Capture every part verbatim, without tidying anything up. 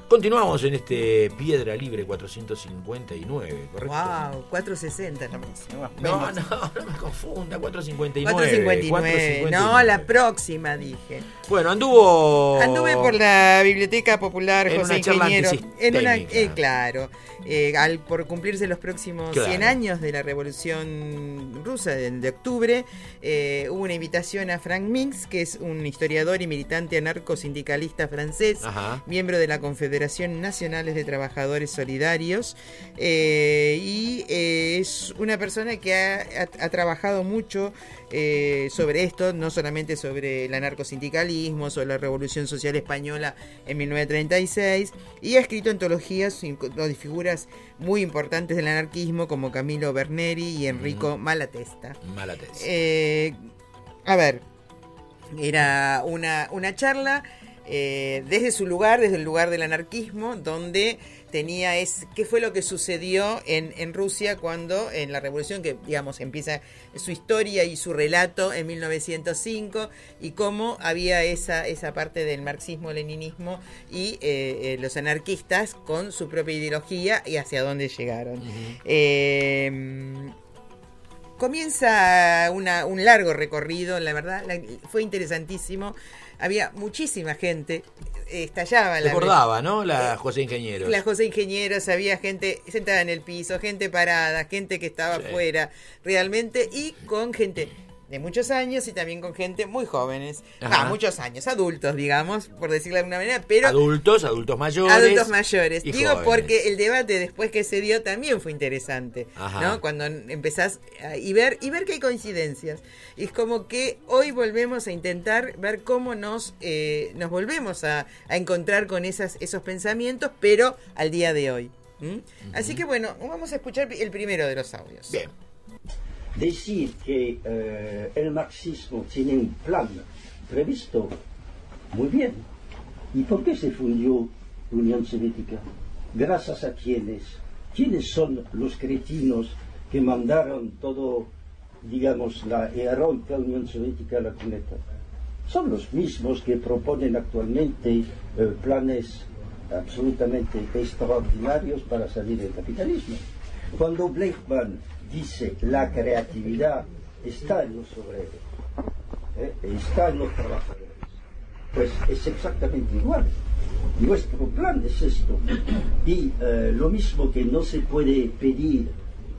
Continuamos en este Piedra Libre cuatrocientos cincuenta y nueve, ¿correcto? Wow, cuatrocientos sesenta la próxima. No, no, no me confunda, cuatrocientos cincuenta y nueve. cuatrocientos cincuenta y nueve, no, la próxima dije. Bueno, anduvo... Anduve por la Biblioteca Popular en José una charla Ingeniero. En una, eh, claro, eh, al, por cumplirse los próximos claro. cien años de la Revolución Rusa de, de octubre, eh, hubo una invitación a Frank Minsk, que es un historiador y militante anarcosindicalista francés, Ajá. miembro de la Confederación Nacionales de Trabajadores Solidarios, eh, y eh, es una persona que ha, ha, ha trabajado mucho eh, sobre esto, no solamente sobre el anarcosindicalismo, sobre la Revolución Social Española en mil novecientos treinta y seis, y ha escrito antologías de figuras muy importantes del anarquismo como Camilo Berneri y Enrico uh-huh. Malatesta. Malatesta. Eh, a ver, era una, una charla Eh, desde su lugar, desde el lugar del anarquismo, donde tenía es qué fue lo que sucedió en, en Rusia cuando en la revolución, que digamos empieza su historia y su relato en mil novecientos cinco, y cómo había esa, esa parte del marxismo-leninismo y eh, eh, los anarquistas con su propia ideología y hacia dónde llegaron. Uh-huh. eh, comienza una, un largo recorrido, la verdad, la, fue interesantísimo. Había muchísima gente, estallaba la... Recordaba, ¿no? La José Ingenieros. La José Ingenieros, había gente sentada en el piso, gente parada, gente que estaba sí. afuera, realmente, y con gente de muchos años y también con gente muy jóvenes. Ah, muchos años, adultos, digamos, por decirlo de alguna manera, pero... Adultos, adultos mayores. Adultos mayores. Digo jóvenes. Porque el debate después que se dio también fue interesante, Ajá. ¿no? Cuando empezás a, y ver y ver que hay coincidencias. Y es como que hoy volvemos a intentar ver cómo nos eh, nos volvemos a, a encontrar con esas esos pensamientos, pero al día de hoy. ¿Mm? Uh-huh. Así que bueno, vamos a escuchar el primero de los audios. Bien. Decir que eh, el marxismo tiene un plan previsto, muy bien. ¿Y por qué se fundió la Unión Soviética? ¿Gracias a quiénes? ¿Quiénes son los cretinos que mandaron todo, digamos, la heroica Unión Soviética a la cuneta? Son los mismos que proponen actualmente eh, planes absolutamente extraordinarios para salir del capitalismo. Cuando Blechman dice la creatividad está en los obreros, ¿eh? está en los trabajadores, pues es exactamente igual. Nuestro plan es esto. Y eh, lo mismo que no se puede pedir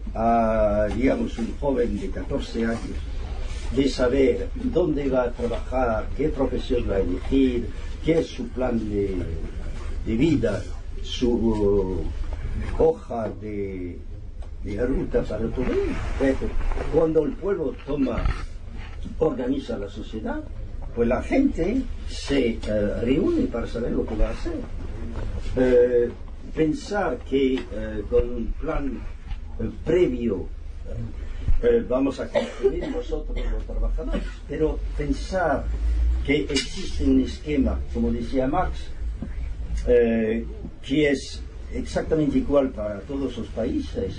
a, digamos, un joven de catorce años de saber dónde va a trabajar, qué profesión va a elegir, qué es su plan de, de vida, su uh, hoja de de ruta para todo. Cuando el pueblo toma, organiza la sociedad, pues la gente se uh, reúne para saber lo que va a hacer. Uh, pensar que uh, con un plan uh, previo uh, vamos a construir nosotros los trabajadores, pero pensar que existe un esquema, como decía Marx, uh, que es exactamente igual para todos los países,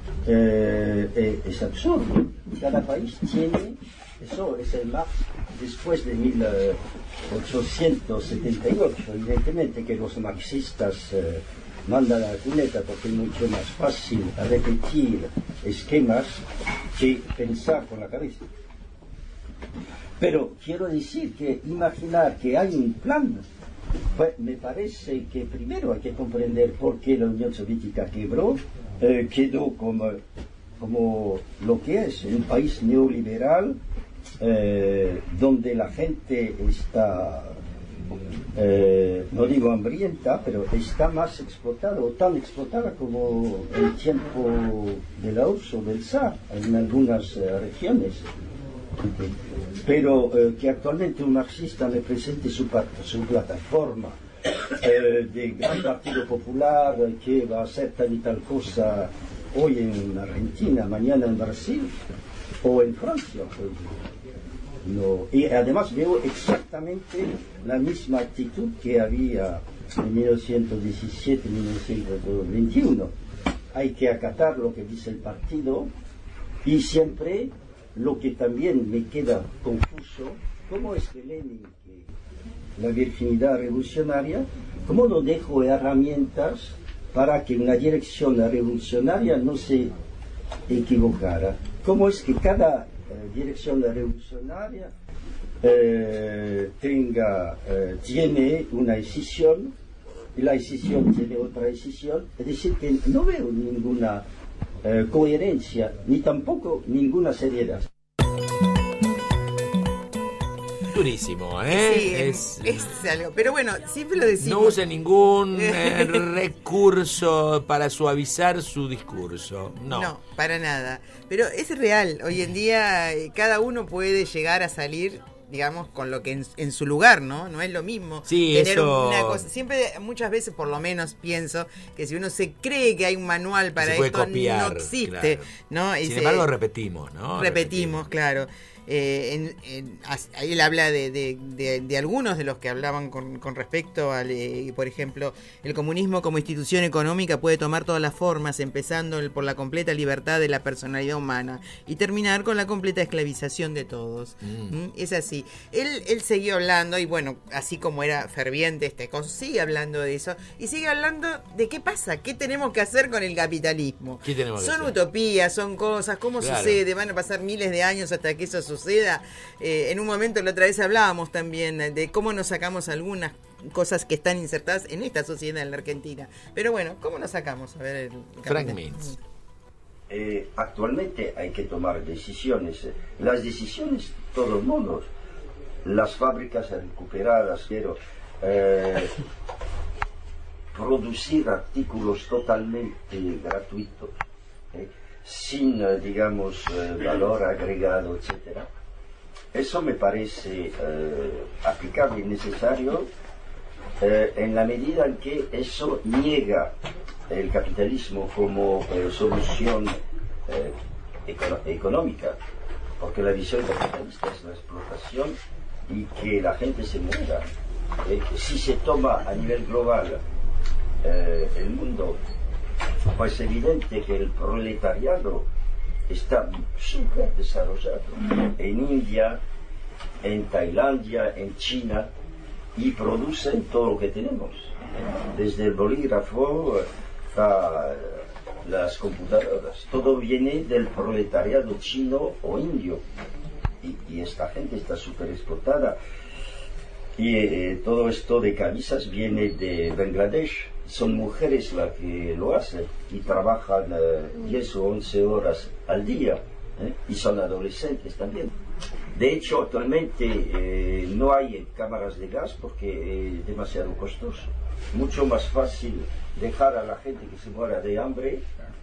eh, eh, es absurdo. Cada país tiene, eso es el Marx después de mil ochocientos setenta y ocho, evidentemente que los marxistas eh, mandan a la cuneta porque es mucho más fácil repetir esquemas que pensar con la cabeza. Pero quiero decir que imaginar que hay un plan, pues me parece que primero hay que comprender por qué la Unión Soviética quebró, eh, quedó como, como lo que es, un país neoliberal, eh, donde la gente está, eh, no digo hambrienta, pero está más explotada, o tan explotada como el tiempo de la U R S S o del zar en algunas eh, regiones. Pero eh, que actualmente un marxista me presente su, su plataforma eh, de gran partido popular eh, que va a hacer tal y tal cosa hoy en Argentina, mañana en Brasil o en Francia. Pues, no. Y además veo exactamente la misma actitud que había en mil novecientos diecisiete, mil novecientos veintiuno. Hay que acatar lo que dice el partido y siempre. Lo que también me queda confuso, ¿cómo es que Lenin, que la virginidad revolucionaria, ¿Cómo no dejo herramientas para que una dirección revolucionaria no se equivocara? ¿Cómo es que cada eh, dirección revolucionaria eh, tenga, eh, tiene una decisión y la decisión tiene otra decisión? Es decir, que no veo ninguna eh, coherencia, ni tampoco ninguna seriedad. Durísimo, ¿eh? Sí, es, es algo. Pero bueno, siempre lo decimos. No usa ningún eh, recurso para suavizar su discurso. No. No, para nada. Pero es real. Hoy en día eh, cada uno puede llegar a salir, digamos, con lo que en, en su lugar, ¿no? No es lo mismo. Sí, tener eso... una cosa. Siempre, muchas veces, por lo menos, pienso que si uno se cree que hay un manual para se puede esto, copiar, no existe, claro. ¿no? Y Sin se, embargo, repetimos, ¿no? Repetimos, repetimos. claro. Eh, en, en, ahí él habla de, de, de, de algunos de los que hablaban con, con respecto al, eh, por ejemplo, el comunismo como institución económica puede tomar todas las formas, empezando el, por la completa libertad de la personalidad humana y terminar con la completa esclavización de todos. Mm. ¿Mm? Es así. Él, él siguió hablando, y bueno, así como era ferviente este cosa, sigue hablando de eso, y sigue hablando de qué pasa, qué tenemos que hacer con el capitalismo. ¿Qué tenemos que son hacer? Utopías, son cosas, cómo Claro. sucede, van a pasar miles de años hasta que eso suceda. suceda. Eh, en un momento la otra vez hablábamos también de cómo nos sacamos algunas cosas que están insertadas en esta sociedad en la Argentina. Pero bueno, ¿cómo nos sacamos? A ver, el Frank Mintz. Eh, actualmente hay que tomar decisiones. Las decisiones, de todos modos, las fábricas recuperadas, quiero eh, producir artículos totalmente gratuitos, eh, sin, eh, digamos, eh, valor agregado, etcétera. Eso me parece eh, aplicable y necesario eh, en la medida en que eso niega el capitalismo como eh, solución eh, econo- económica, porque la visión capitalista es la explotación y que la gente se muera. Eh, si se toma a nivel global eh, el mundo, pues es evidente que el proletariado está súper desarrollado en India, en Tailandia, en China, y producen todo lo que tenemos, desde el bolígrafo a las computadoras. Todo viene del proletariado chino o indio, y, y esta gente está súper explotada. Y eh, todo esto de camisas viene de Bangladesh. Son mujeres las que lo hacen y trabajan eh, diez o once horas al día, ¿eh? Y son adolescentes también. De hecho, actualmente eh, no hay cámaras de gas porque es demasiado costoso. Mucho más fácil dejar a la gente que se muera de hambre.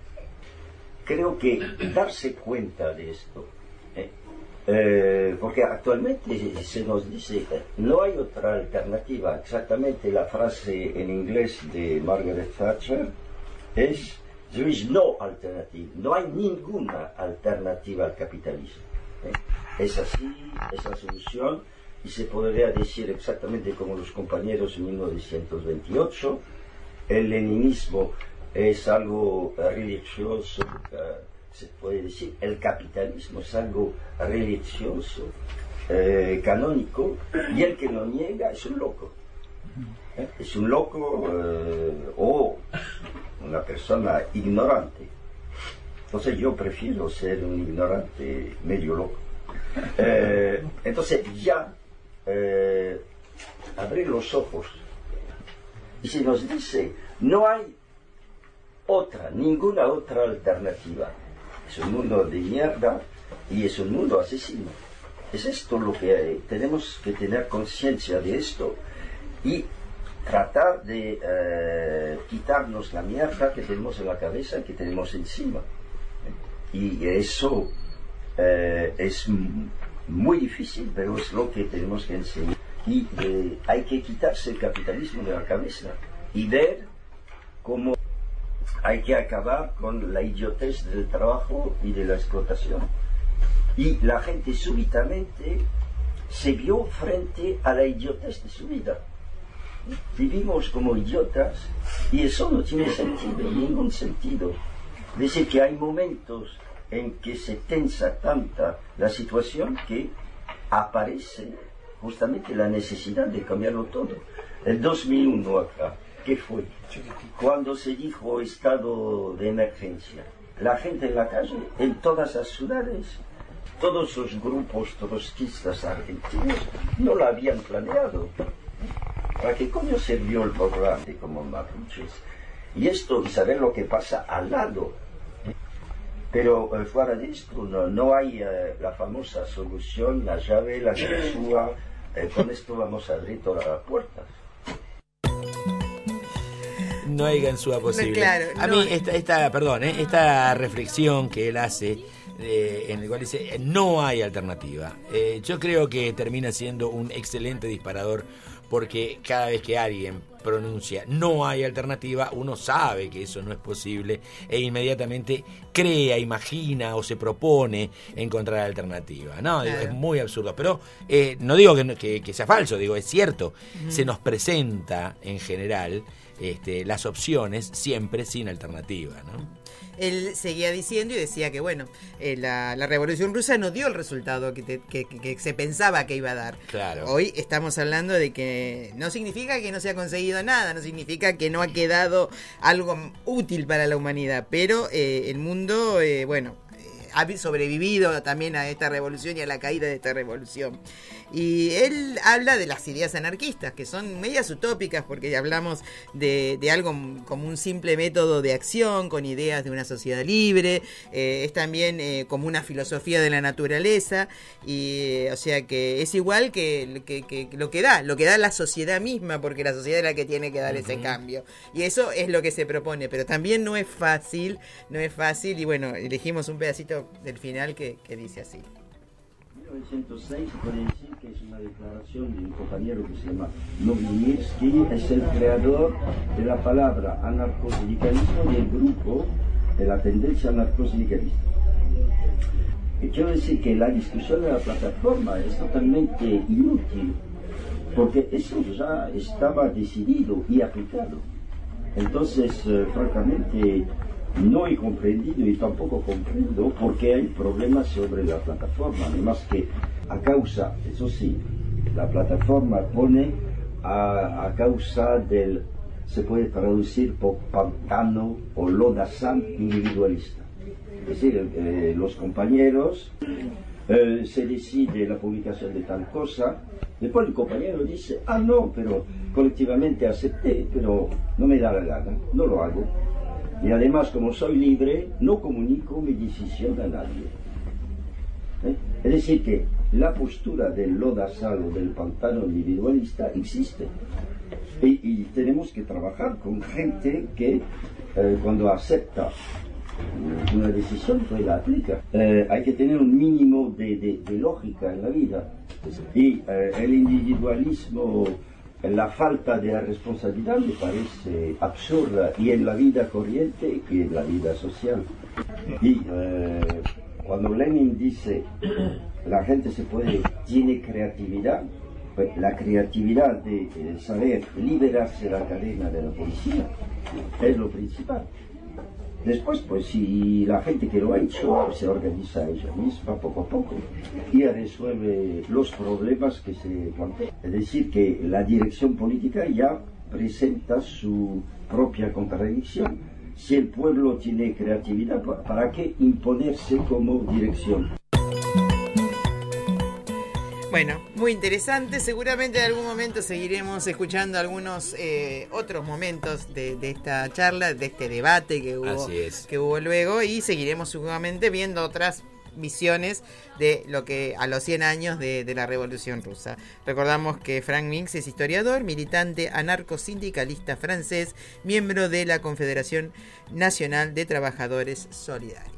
Creo que darse cuenta de esto, ¿eh? Eh, porque actualmente se nos dice no hay otra alternativa. Exactamente la frase en inglés de Margaret Thatcher es there is no alternative, no hay ninguna alternativa al capitalismo, ¿eh? Es así, es la solución, y se podría decir exactamente como los compañeros en mil novecientos veintiocho, el leninismo es algo religioso, uh, se puede decir, el capitalismo es algo religioso, eh, canónico, y el que lo niega es un loco. ¿Eh? Es un loco eh, o una persona ignorante. Entonces yo prefiero ser un ignorante medio loco. Eh, entonces ya eh, abrir los ojos y se nos dice no hay otra, ninguna otra alternativa. Es un mundo de mierda y es un mundo asesino. Es esto lo que hay. Tenemos que tener conciencia de esto y tratar de eh, quitarnos la mierda que tenemos en la cabeza y que tenemos encima. Y eso eh, es muy difícil, pero es lo que tenemos que enseñar. Y eh, hay que quitarse el capitalismo de la cabeza y ver cómo hay que acabar con la idiotez del trabajo y de la explotación. Y la gente súbitamente se vio frente a la idiotez de su vida. Vivimos como idiotas y eso no tiene sentido, ningún sentido. Dice que hay momentos en que se tensa tanta la situación que aparece justamente la necesidad de cambiarlo todo. el dos mil uno acá, ¿qué fue? Cuando se dijo estado de emergencia, la gente en la calle, en todas las ciudades, todos los grupos trotskistas argentinos no lo habían planeado. ¿Para qué coño sirvió el programa como mapuches? Y esto, y saber lo que pasa al lado. Pero eh, fuera de esto, no, no hay eh, la famosa solución, la llave, la censura, eh, con esto vamos a abrir todas las puertas. No hay ganzúa posible. No, claro, a no. mí esta, esta perdón, ¿eh? esta reflexión que él hace, eh, en el cual dice no hay alternativa, eh, yo creo que termina siendo un excelente disparador, porque cada vez que alguien pronuncia no hay alternativa, uno sabe que eso no es posible e inmediatamente crea, imagina o se propone encontrar alternativa. No, digo, Claro. es muy absurdo, pero eh, no digo que, que, que sea falso, digo, es cierto. Ujú. Se nos presenta en general este, las opciones siempre sin alternativa, ¿no? Él seguía diciendo y decía que, bueno, eh, la, la Revolución Rusa no dio el resultado que, te- que- que- que se pensaba que iba a dar. Claro. Hoy estamos hablando de que no significa que no se ha conseguido nada, no significa que no ha quedado algo útil para la humanidad, pero eh, el mundo, eh, bueno, eh, ha sobrevivido también a esta revolución y a la caída de esta revolución. Y él habla de las ideas anarquistas, que son medias utópicas, porque hablamos de, de algo como un simple método de acción, con ideas de una sociedad libre, eh, es también eh, como una filosofía de la naturaleza, y eh, o sea que es igual que, que, que lo que da, lo que da la sociedad misma, porque la sociedad es la que tiene que dar ese cambio. Y eso es lo que se propone, pero también no es fácil, no es fácil, y bueno, elegimos un pedacito del final que, que dice así. mil novecientos seis se puede decir que es una declaración de un compañero que se llama Novimirski, es el creador de la palabra anarcosindicalismo y el grupo de la tendencia anarcosindicalista. Y quiero decir que la discusión de la plataforma es totalmente inútil, porque eso ya estaba decidido y aplicado. Entonces, eh, francamente, no he comprendido y tampoco comprendo por qué hay problemas sobre la plataforma, además que a causa, eso sí, la plataforma pone a, a causa del, se puede traducir por pantano o lodazal individualista. Es decir, eh, los compañeros eh, se decide la publicación de tal cosa, después el compañero dice, ah no, pero colectivamente acepté, pero no me da la gana, no lo hago. Y además, como soy libre, no comunico mi decisión a nadie. ¿Eh? Es decir, que la postura del lodazal o del pantano individualista existe. Y, y tenemos que trabajar con gente que eh, cuando acepta una decisión, pues la aplica. Eh, hay que tener un mínimo de, de, de lógica en la vida. Y eh, el individualismo, la falta de responsabilidad me parece absurda, y en la vida corriente y en la vida social. Y eh, cuando Lenin dice la gente se puede, tiene creatividad, pues la creatividad de, de saber liberarse de la cadena de la policía es lo principal. Después, pues si la gente que lo ha hecho se organiza ella misma poco a poco y resuelve los problemas que se plantean. Es decir, que la dirección política ya presenta su propia contradicción. Si el pueblo tiene creatividad, ¿para qué imponerse como dirección? Bueno, muy interesante. Seguramente en algún momento seguiremos escuchando algunos eh, otros momentos de, de esta charla, de este debate que hubo, Así es. que hubo luego, y seguiremos seguramente viendo otras visiones de lo que a los cien años de, de la Revolución Rusa. Recordamos que Frank Minks es historiador, militante anarcosindicalista francés, miembro de la Confederación Nacional de Trabajadores Solidarios.